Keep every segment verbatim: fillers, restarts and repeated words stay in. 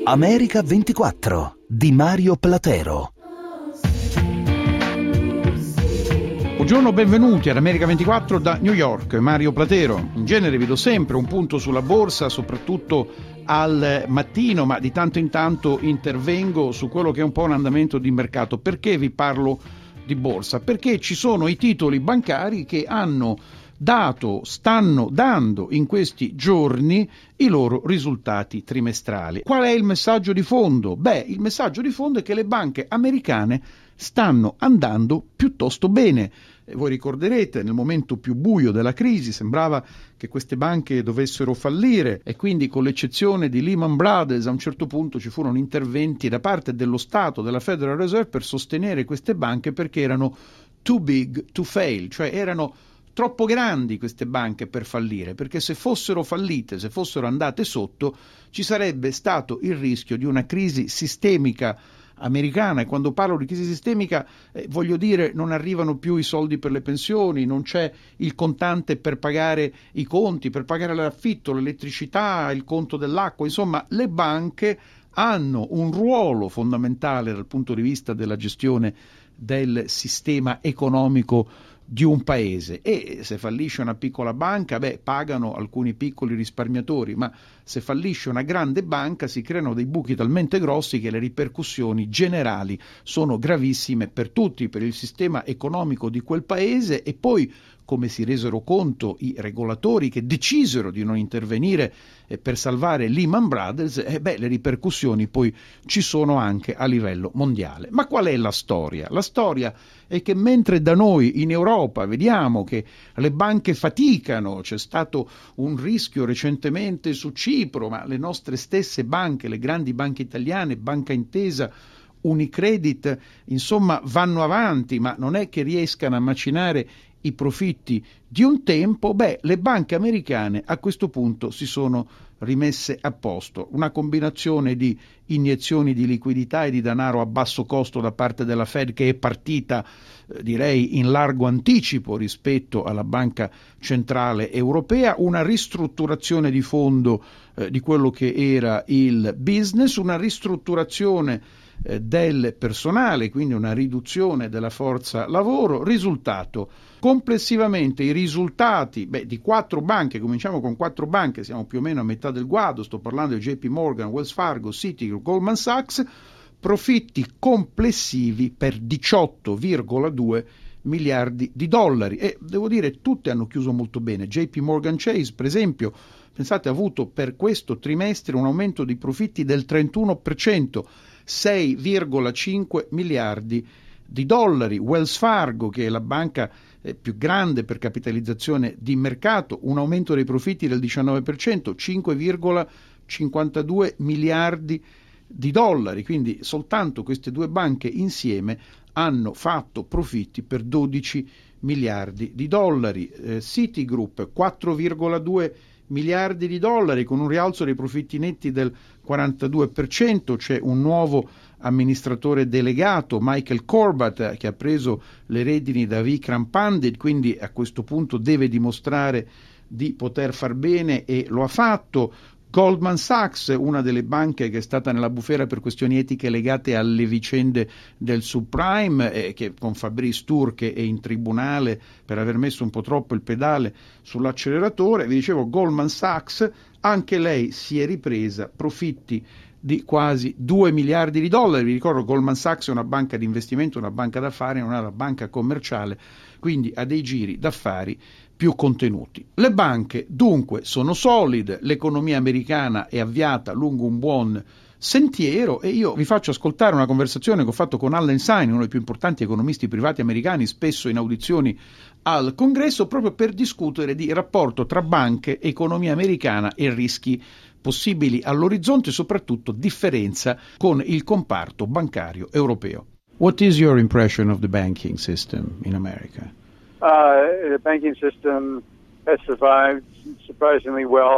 America ventiquattro di Mario Platero. Buongiorno, benvenuti ad America ventiquattro da New York, Mario Platero. In genere vi do sempre un punto sulla borsa, soprattutto al mattino, ma di tanto in tanto intervengo su quello che è un po' un andamento di mercato. Perché vi parlo di borsa? Perché ci sono i titoli bancari che hanno dato, stanno dando in questi giorni i loro risultati trimestrali. Qual è il messaggio di fondo? Beh, il messaggio di fondo è che le banche americane stanno andando piuttosto bene. E voi ricorderete, nel momento più buio della crisi sembrava che queste banche dovessero fallire e quindi, con l'eccezione di Lehman Brothers, a un certo punto ci furono interventi da parte dello Stato, della Federal Reserve, per sostenere queste banche perché erano too big to fail, cioè erano troppo grandi queste banche per fallire, perché se fossero fallite, se fossero andate sotto, ci sarebbe stato il rischio di una crisi sistemica americana. E quando parlo di crisi sistemica eh, voglio dire non arrivano più i soldi per le pensioni, non c'è il contante per pagare i conti, per pagare l'affitto, l'elettricità, il conto dell'acqua. Insomma, le banche hanno un ruolo fondamentale dal punto di vista della gestione del sistema economico di un paese, e se fallisce una piccola banca, beh, pagano alcuni piccoli risparmiatori, ma se fallisce una grande banca si creano dei buchi talmente grossi che le ripercussioni generali sono gravissime per tutti, per il sistema economico di quel paese. E poi, come si resero conto i regolatori che decisero di non intervenire eh, per salvare Lehman Brothers, eh, beh, le ripercussioni poi ci sono anche a livello mondiale. Ma qual è la storia? La storia è che mentre da noi in Europa vediamo che le banche faticano, c'è stato un rischio recentemente su Cipro, ma le nostre stesse banche, le grandi banche italiane, Banca Intesa, Unicredit, insomma, vanno avanti, ma non è che riescano a macinare i profitti di un tempo. Beh, le banche americane a questo punto si sono rimesse a posto. Una combinazione di iniezioni di liquidità e di denaro a basso costo da parte della Fed, che è partita eh, direi in largo anticipo rispetto alla Banca Centrale Europea, una ristrutturazione di fondo eh, di quello che era il business, una ristrutturazione eh, del personale, quindi una riduzione della forza lavoro. Risultato: complessivamente i risultati beh, di quattro banche, cominciamo con quattro banche, siamo più o meno a metà del guado, sto parlando di J P Morgan, Wells Fargo, Citigroup, Goldman Sachs, profitti complessivi per diciotto virgola due miliardi di dollari, e devo dire tutte hanno chiuso molto bene. J P Morgan Chase, per esempio, pensate, ha avuto per questo trimestre un aumento di profitti del trentuno per cento, sei virgola cinque miliardi di dollari. Wells Fargo, che è la banca eh, più grande per capitalizzazione di mercato, un aumento dei profitti del diciannove per cento, cinque virgola cinquantadue miliardi di dollari. Quindi soltanto queste due banche insieme hanno fatto profitti per dodici miliardi di dollari. Eh, Citigroup quattro virgola due miliardi di dollari, con un rialzo dei profitti netti del quarantadue per cento. C'è un nuovo amministratore delegato, Michael Corbat, che ha preso le redini da Vikram Pandit, quindi a questo punto deve dimostrare di poter far bene, e lo ha fatto. Goldman Sachs, una delle banche che è stata nella bufera per questioni etiche legate alle vicende del subprime, eh, che con Fabrice Turk è in tribunale per aver messo un po' troppo il pedale sull'acceleratore. Vi dicevo, Goldman Sachs, anche lei si è ripresa, profitti di quasi due miliardi di dollari. Vi ricordo, Goldman Sachs è una banca di investimento, una banca d'affari, non è una banca commerciale, quindi ha dei giri d'affari più contenuti. Le banche dunque sono solide, l'economia americana è avviata lungo un buon sentiero, e io vi faccio ascoltare una conversazione che ho fatto con Allen Sain, uno dei più importanti economisti privati americani, spesso in audizioni al Congresso, proprio per discutere di rapporto tra banche, economia americana e rischi possibili all'orizzonte, e soprattutto differenza con il comparto bancario europeo. What is your impression of the banking system in America? Uh, the banking system has survived surprisingly well.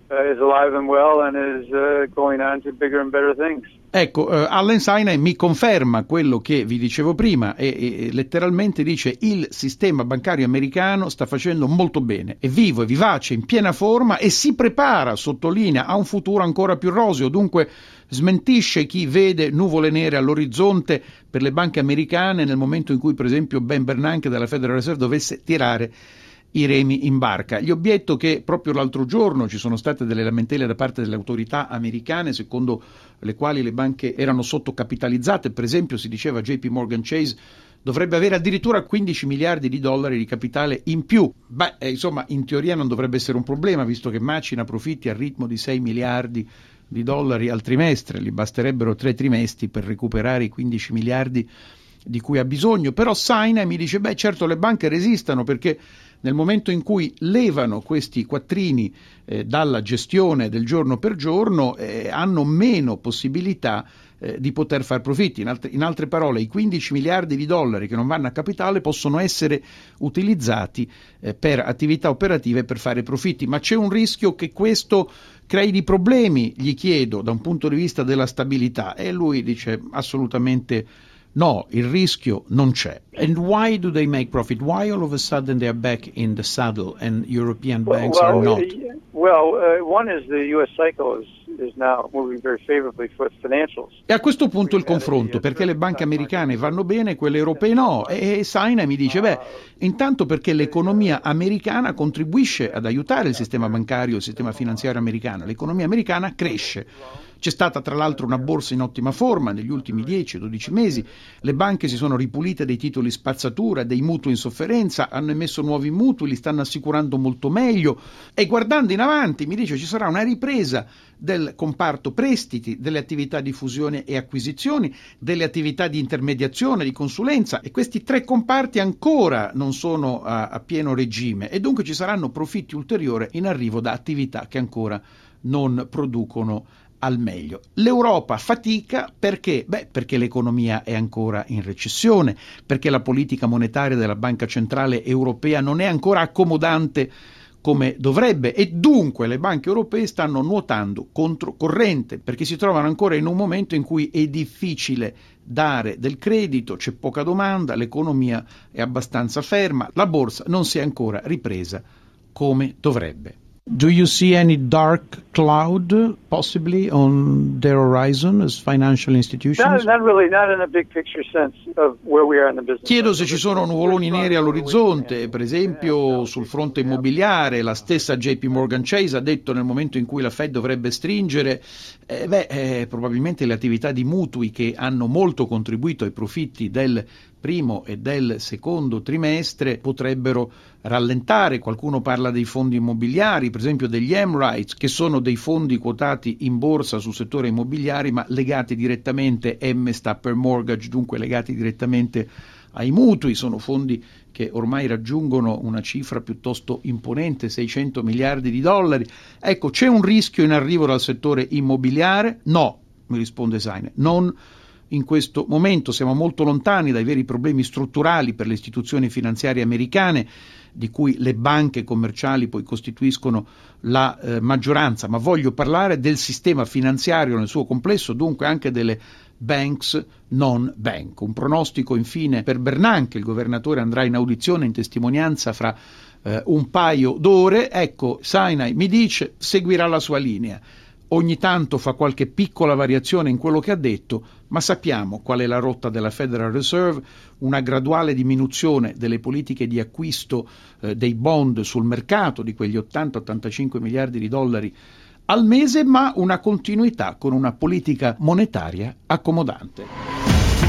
uh, is alive and well and is uh, going on to bigger and better things. Ecco, uh, Allen Sinai mi conferma quello che vi dicevo prima e, e letteralmente dice: il sistema bancario americano sta facendo molto bene, è vivo, è vivace, in piena forma e si prepara, sottolinea, a un futuro ancora più roseo. Dunque smentisce chi vede nuvole nere all'orizzonte per le banche americane nel momento in cui, per esempio, Ben Bernanke della Federal Reserve dovesse tirare i remi in barca. Gli obietto che proprio l'altro giorno ci sono state delle lamentele da parte delle autorità americane secondo le quali le banche erano sottocapitalizzate. Per esempio si diceva J P Morgan Chase dovrebbe avere addirittura quindici miliardi di dollari di capitale in più. Beh, eh, insomma, in teoria non dovrebbe essere un problema, visto che macina profitti al ritmo di sei miliardi di dollari al trimestre. Gli basterebbero tre trimestri per recuperare i quindici miliardi di cui ha bisogno. Però Sinai mi dice: beh, certo, le banche resistono, perché nel momento in cui levano questi quattrini eh, dalla gestione del giorno per giorno eh, hanno meno possibilità eh, di poter far profitti. In altre, in altre parole, i quindici miliardi di dollari che non vanno a capitale possono essere utilizzati eh, per attività operative per fare profitti, ma c'è un rischio che questo crei di problemi, gli chiedo, da un punto di vista della stabilità, e lui dice assolutamente no, il rischio non c'è. And why do they make profit? Why all of a sudden they are back in the saddle and European banks well, are not? Well, uh, one is the U S cycle is, is now moving very favorably for financials. E a questo punto il confronto, perché le banche americane vanno bene, quelle europee no. E Sinai mi dice, beh, intanto perché l'economia americana contribuisce ad aiutare il sistema bancario, il sistema finanziario americano. L'economia americana cresce. C'è stata tra l'altro una borsa in ottima forma negli ultimi dieci dodici mesi, le banche si sono ripulite dei titoli spazzatura, dei mutui in sofferenza, hanno emesso nuovi mutui, li stanno assicurando molto meglio e guardando in avanti mi dice ci sarà una ripresa del comparto prestiti, delle attività di fusione e acquisizioni, delle attività di intermediazione, di consulenza, e questi tre comparti ancora non sono a, a pieno regime e dunque ci saranno profitti ulteriori in arrivo da attività che ancora non producono al meglio. L'Europa fatica perché? Beh, perché l'economia è ancora in recessione, perché la politica monetaria della Banca Centrale Europea non è ancora accomodante come dovrebbe e dunque le banche europee stanno nuotando controcorrente perché si trovano ancora in un momento in cui è difficile dare del credito, c'è poca domanda, l'economia è abbastanza ferma, la borsa non si è ancora ripresa come dovrebbe. Do you see any dark cloud possibly on their horizon as financial institutions? Not, not really, not in a big picture sense of where we are in the business. Chiedo se ci sono nuvoloni neri all'orizzonte, per esempio sul fronte immobiliare. La stessa J P Morgan Chase ha detto nel momento in cui la Fed dovrebbe stringere, eh, beh, eh, probabilmente le attività di mutui che hanno molto contribuito ai profitti del primo e del secondo trimestre potrebbero rallentare. Qualcuno parla dei fondi immobiliari, per esempio degli M-Rights, che sono dei fondi quotati in borsa sul settore immobiliare ma legati direttamente, M sta per mortgage, dunque legati direttamente ai mutui. Sono fondi che ormai raggiungono una cifra piuttosto imponente, seicento miliardi di dollari. Ecco, c'è un rischio in arrivo dal settore immobiliare? No, mi risponde Sinai, non in questo momento. Siamo molto lontani dai veri problemi strutturali per le istituzioni finanziarie americane, di cui le banche commerciali poi costituiscono la eh, maggioranza, ma voglio parlare del sistema finanziario nel suo complesso, dunque anche delle banks non bank. Un pronostico infine per Bernanke, il governatore andrà in audizione in testimonianza fra eh, un paio d'ore. Ecco, Sinai mi dice seguirà la sua linea. Ogni tanto fa qualche piccola variazione in quello che ha detto, ma sappiamo qual è la rotta della Federal Reserve, una graduale diminuzione delle politiche di acquisto eh, dei bond sul mercato, di quegli ottanta ottantacinque miliardi di dollari al mese, ma una continuità con una politica monetaria accomodante.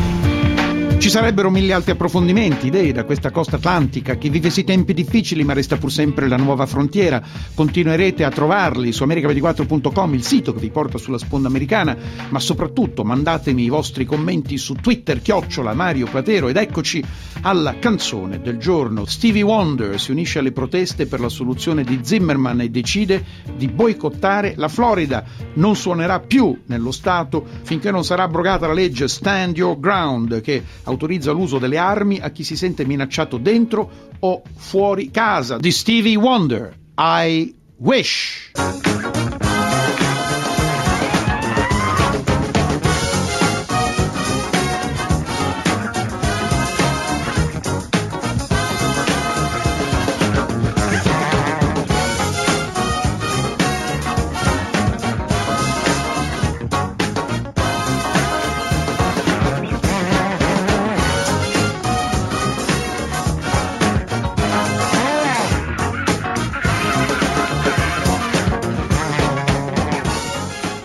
Ci sarebbero mille altri approfondimenti, idee da questa costa atlantica che vive sì tempi difficili ma resta pur sempre la nuova frontiera. Continuerete a trovarli su america ventiquattro punto com, il sito che vi porta sulla sponda americana, ma soprattutto mandatemi i vostri commenti su Twitter, chiocciola Mario Platero, ed eccoci alla canzone del giorno. Stevie Wonder si unisce alle proteste per la soluzione di Zimmerman e decide di boicottare la Florida. Non suonerà più nello stato finché non sarà abrogata la legge Stand Your Ground, che autorizza l'uso delle armi a chi si sente minacciato dentro o fuori casa. Di Stevie Wonder, I Wish.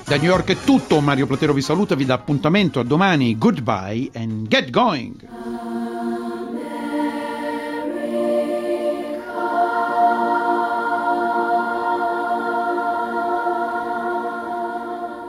Da New York è tutto, Mario Platero vi saluta, vi dà appuntamento a domani, goodbye and get going!